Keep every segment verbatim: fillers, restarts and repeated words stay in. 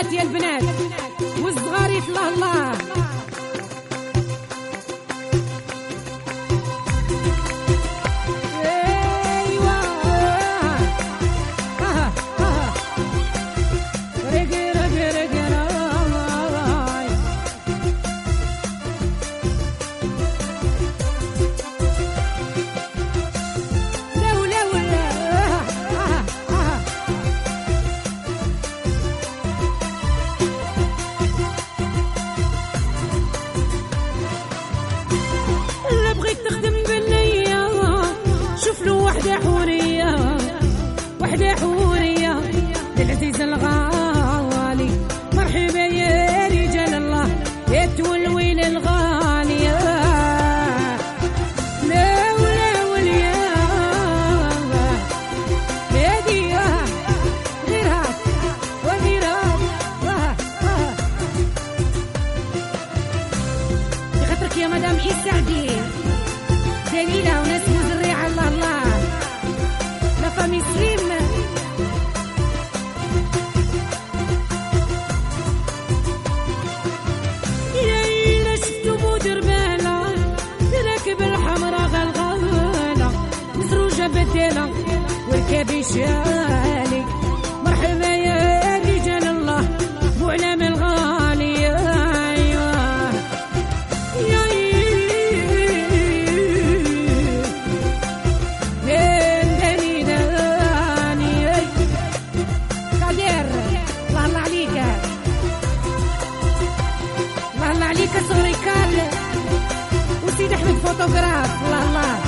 البنات يا البنات والصغاريت الله الله. وحدة حورية وحدة حورية للعزيز الغالي، مرحبا يا رجال الله يا تولوين الغالية. لا ولا وليا هادية غيرها وغيرها بخاطرك يا مدام عيسى عديل دليلة وناس مزرعة الله الله لا فامي سليم. يا إلا شفتو بودربالة راكب الحمرا غلغالة مزروجة بدالة وركابي شالي، مرحبا يا رجال الله وعلام الغالي. كسوريكال وسيد احمد فوتوغراف الله الله.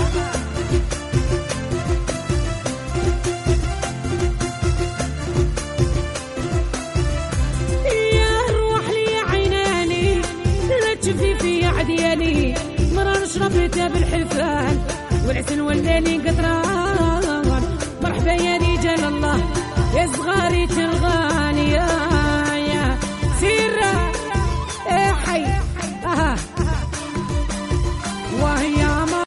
يا روح لي عيناني لا تشوفي في عدياني مرة نشرب بالحفال والعسل ولاني قطران